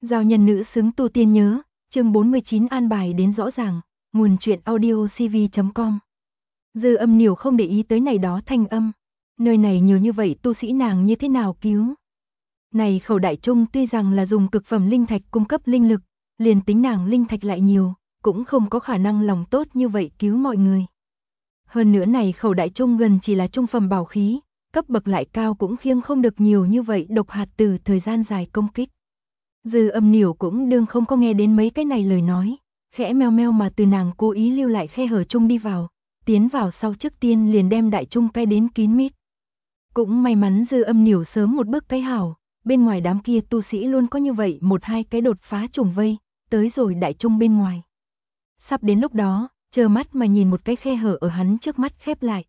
Giao nhân nữ xứng tu tiên nhớ, chương 49 an bài đến rõ ràng, nguồn truyện audio cv.com. Dư Âm Niểu không để ý tới này đó thanh âm. Nơi này nhiều như vậy tu sĩ nàng như thế nào cứu? Này Khẩu Đại Trung tuy rằng là dùng cực phẩm linh thạch cung cấp linh lực, liền tính nàng linh thạch lại nhiều, cũng không có khả năng lòng tốt như vậy cứu mọi người. Hơn nữa này Khẩu Đại Trung gần chỉ là trung phẩm bảo khí, cấp bậc lại cao cũng khiêng không được nhiều như vậy độc hạt từ thời gian dài công kích. Dư Âm Niểu cũng đương không có nghe đến mấy cái này lời nói, khẽ meo meo mà từ nàng cố ý lưu lại khe hở chung đi vào, tiến vào sau trước tiên liền đem đại trung cai đến kín mít. Cũng may mắn Dư Âm Niểu sớm một bước cái hảo, bên ngoài đám kia tu sĩ luôn có như vậy một hai cái đột phá trùng vây, tới rồi đại trung bên ngoài. Sắp đến lúc đó, trơ mắt mà nhìn một cái khe hở ở hắn trước mắt khép lại.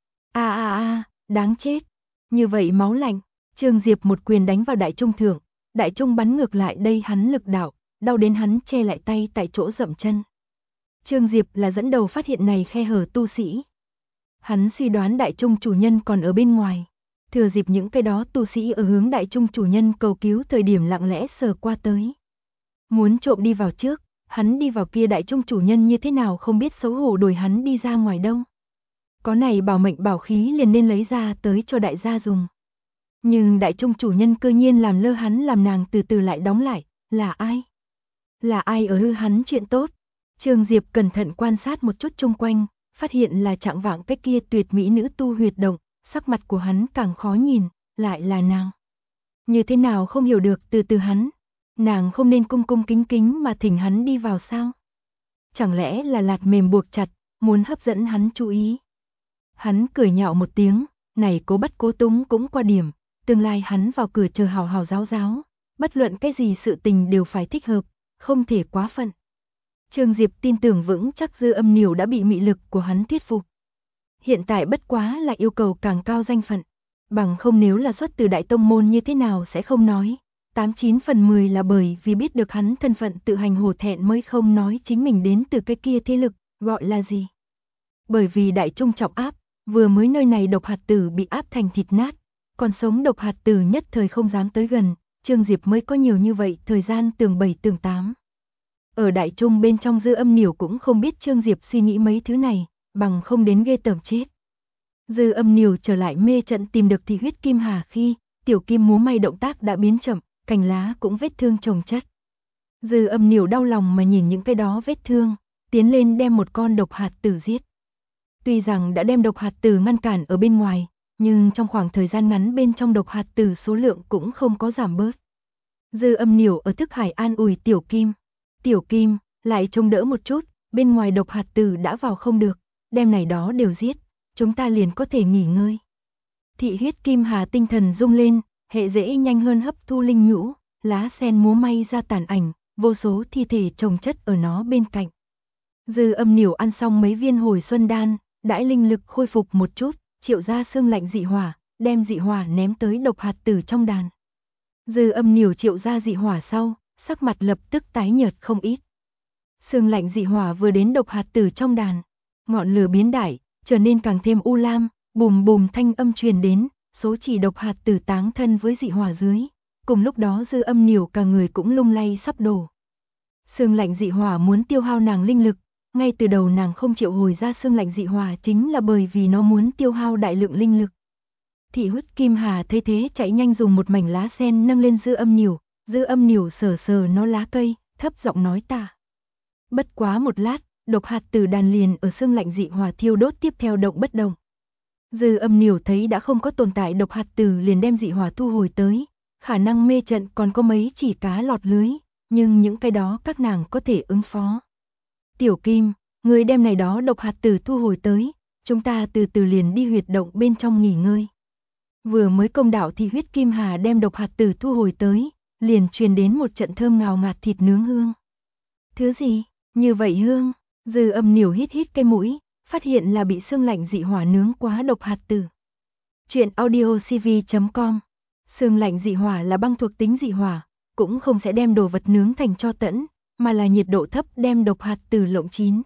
Đáng chết. Như vậy máu lạnh, Trương Diệp một quyền đánh vào đại trung thượng, đại trung bắn ngược lại đây hắn lực đạo, đau đến hắn che lại tay tại chỗ dậm chân. Trương Diệp là dẫn đầu phát hiện này khe hở tu sĩ. Hắn suy đoán đại trung chủ nhân còn ở bên ngoài, thừa dịp những cái đó tu sĩ ở hướng đại trung chủ nhân cầu cứu thời điểm lặng lẽ sờ qua tới. Muốn trộm đi vào trước, hắn đi vào kia đại trung chủ nhân như thế nào không biết xấu hổ đuổi hắn đi ra ngoài đâu. Có này bảo mệnh bảo khí liền nên lấy ra tới cho đại gia dùng. Nhưng đại trung chủ nhân cơ nhiên làm lơ hắn làm nàng từ từ lại đóng lại, là ai? Là ai ở hư hắn chuyện tốt? Trương Diệp cẩn thận quan sát một chút chung quanh, phát hiện là trạng vạng cái kia tuyệt mỹ nữ tu huyệt động, sắc mặt của hắn càng khó nhìn, lại là nàng. Như thế nào không hiểu được từ từ hắn, nàng không nên cung cung kính kính mà thỉnh hắn đi vào sao? Chẳng lẽ là lạt mềm buộc chặt, muốn hấp dẫn hắn chú ý? Hắn cười nhạo một tiếng, này cố bắt cố túng cũng qua điểm, tương lai hắn vào cửa chờ hào hào giáo giáo, bất luận cái gì sự tình đều phải thích hợp, không thể quá phận. Trương Diệp tin tưởng vững chắc Dư Âm Niểu đã bị mị lực của hắn thuyết phục. Hiện tại bất quá là yêu cầu càng cao danh phận, bằng không nếu là xuất từ đại tông môn như thế nào sẽ không nói. 89 phần 10 là bởi vì biết được hắn thân phận tự hành hổ thẹn mới không nói chính mình đến từ cái kia thế lực, gọi là gì? Bởi vì đại trung trọng áp, vừa mới nơi này độc hạt tử bị áp thành thịt nát, còn sống độc hạt tử nhất thời không dám tới gần, Trương Diệp mới có nhiều như vậy thời gian tường 7 tường 8. Ở đại trung bên trong Dư Âm Niểu cũng không biết Trương Diệp suy nghĩ mấy thứ này, bằng không đến ghê tởm chết. Dư Âm Niểu trở lại mê trận tìm được thì huyết kim hà khi, tiểu kim múa may động tác đã biến chậm, cành lá cũng vết thương chồng chất. Dư Âm Niểu đau lòng mà nhìn những cái đó vết thương, tiến lên đem một con độc hạt tử giết. Tuy rằng đã đem độc hạt tử ngăn cản ở bên ngoài, nhưng trong khoảng thời gian ngắn bên trong độc hạt tử số lượng cũng không có giảm bớt. Dư Âm Niểu ở thức hải an ủi tiểu kim. Tiểu kim, lại trông đỡ một chút, bên ngoài độc hạt tử đã vào không được, đem này đó đều giết, chúng ta liền có thể nghỉ ngơi. Thị huyết kim hà tinh thần rung lên, hệ dễ nhanh hơn hấp thu linh nhũ, lá sen múa may ra tàn ảnh, vô số thi thể chồng chất ở nó bên cạnh. Dư Âm Niểu ăn xong mấy viên hồi xuân đan, đãi linh lực khôi phục một chút, triệu ra xương lạnh dị hỏa, đem dị hỏa ném tới độc hạt tử trong đàn. Dư Âm Niểu triệu ra dị hỏa sau, sắc mặt lập tức tái nhợt không ít. Xương lạnh dị hỏa vừa đến độc hạt tử trong đàn, ngọn lửa biến đại, trở nên càng thêm u lam, bùm bùm thanh âm truyền đến, số chỉ độc hạt tử táng thân với dị hỏa dưới. Cùng lúc đó Dư Âm Niểu cả người cũng lung lay sắp đổ. Xương lạnh dị hỏa muốn tiêu hao nàng linh lực, ngay từ đầu nàng không triệu hồi ra xương lạnh dị hỏa chính là bởi vì nó muốn tiêu hao đại lượng linh lực. Thị huyết kim hà thấy thế chạy nhanh dùng một mảnh lá sen nâng lên Dư Âm Niểu. Dư Âm Niểu sờ sờ nó lá cây, thấp giọng nói ta. Bất quá một lát, độc hạt tử đàn liền ở xương lạnh dị hỏa thiêu đốt tiếp theo động bất động. Dư Âm Niểu thấy đã không có tồn tại độc hạt tử liền đem dị hỏa thu hồi tới, khả năng mê trận còn có mấy chỉ cá lọt lưới, nhưng những cái đó các nàng có thể ứng phó. Tiểu Kim, người đem này đó độc hạt tử thu hồi tới, chúng ta từ từ liền đi huyệt động bên trong nghỉ ngơi. Vừa mới công đạo thì huyết kim hà đem độc hạt tử thu hồi tới, liền truyền đến một trận thơm ngào ngạt thịt nướng hương. Thứ gì, như vậy hương? Dư Âm Niểu hít hít cái mũi, phát hiện là bị xương lạnh dị hỏa nướng quá độc hạt tử. Chuyện audio cv.com. Xương lạnh dị hỏa là băng thuộc tính dị hỏa, cũng không sẽ đem đồ vật nướng thành tro tẫn, mà là nhiệt độ thấp đem độc hạt tử lộng chín.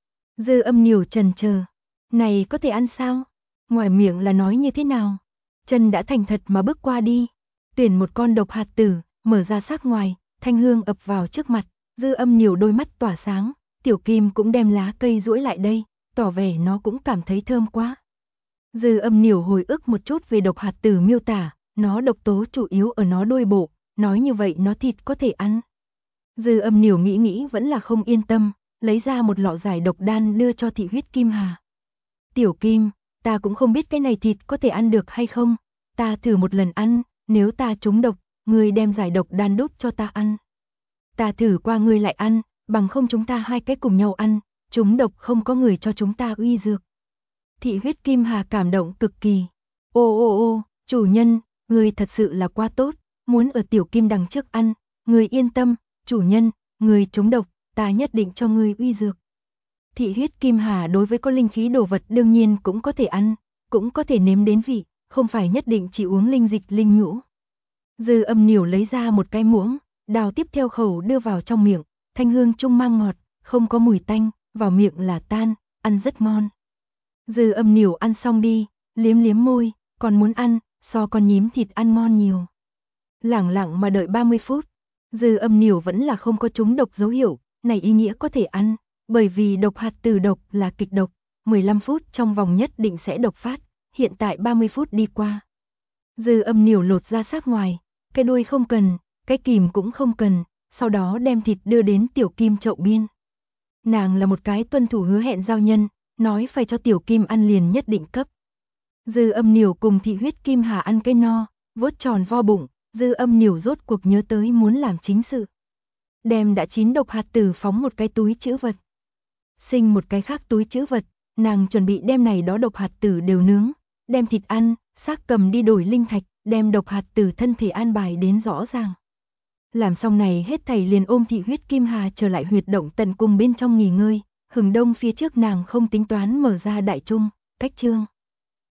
Dư Âm Niểu chần chờ, này có thể ăn sao? Ngoài miệng là nói như thế nào? Chân đã thành thật mà bước qua đi, tuyển một con độc hạt tử, mở ra xác ngoài, thanh hương ập vào trước mặt, Dư Âm Nhiều đôi mắt tỏa sáng, Tiểu Kim cũng đem lá cây duỗi lại đây, tỏ vẻ nó cũng cảm thấy thơm quá. Dư Âm Nhiều hồi ức một chút về độc hạt tử miêu tả, nó độc tố chủ yếu ở nó đuôi bộ, nói như vậy nó thịt có thể ăn. Dư Âm Nhiều nghĩ vẫn là không yên tâm, lấy ra một lọ giải độc đan đưa cho Thị Huyết Kim Hà. Tiểu Kim, ta cũng không biết cái này thịt có thể ăn được hay không, ta thử một lần ăn, nếu ta trúng độc, ngươi đem giải độc đan đút cho ta ăn. Ta thử qua ngươi lại ăn, bằng không chúng ta hai cái cùng nhau ăn, trúng độc không có người cho chúng ta uy dược. Thị Huyết Kim Hà cảm động cực kỳ. Ô, chủ nhân, ngươi thật sự là quá tốt, muốn ở Tiểu Kim đằng trước ăn, ngươi yên tâm, chủ nhân, ngươi trúng độc, ta nhất định cho ngươi uy dược. Thị Huyết Kim Hà đối với có linh khí đồ vật đương nhiên cũng có thể ăn, cũng có thể nếm đến vị, không phải nhất định chỉ uống linh dịch linh nhũ. Dư Âm Nhiều lấy ra một cái muỗng, đào tiếp theo khẩu đưa vào trong miệng, thanh hương trung mang ngọt, không có mùi tanh, vào miệng là tan, ăn rất ngon. Dư Âm Nhiều ăn xong đi, liếm liếm môi, còn muốn ăn, so con nhím thịt ăn ngon nhiều. Lẳng lặng mà đợi 30 phút, Dư Âm Nhiều vẫn là không có trúng độc dấu hiệu, này ý nghĩa có thể ăn, bởi vì độc hạt tử độc là kịch độc, 15 phút trong vòng nhất định sẽ độc phát, hiện tại 30 phút đi qua. Dư Âm Nhiều lột ra xác ngoài, cái đuôi không cần, cái kìm cũng không cần, sau đó đem thịt đưa đến Tiểu Kim chậu biên. Nàng là một cái tuân thủ hứa hẹn giao nhân, nói phải cho Tiểu Kim ăn liền nhất định cấp. Dư Âm Nhiều cùng Thị Huyết Kim Hà ăn cái no, vốt tròn vo bụng, Dư Âm Nhiều rốt cuộc nhớ tới muốn làm chính sự. Đem đã chín độc hạt tử phóng một cái túi trữ vật. Sinh một cái khác túi trữ vật, nàng chuẩn bị đem này đó độc hạt tử đều nướng, đem thịt ăn, xác cầm đi đổi linh thạch, đem độc hạt tử thân thể an bài đến rõ ràng. Làm xong này hết thảy liền ôm Thị Huyết Kim Hà trở lại huyệt động tận cùng bên trong nghỉ ngơi, hừng đông phía trước nàng không tính toán mở ra đại trung, cách trương.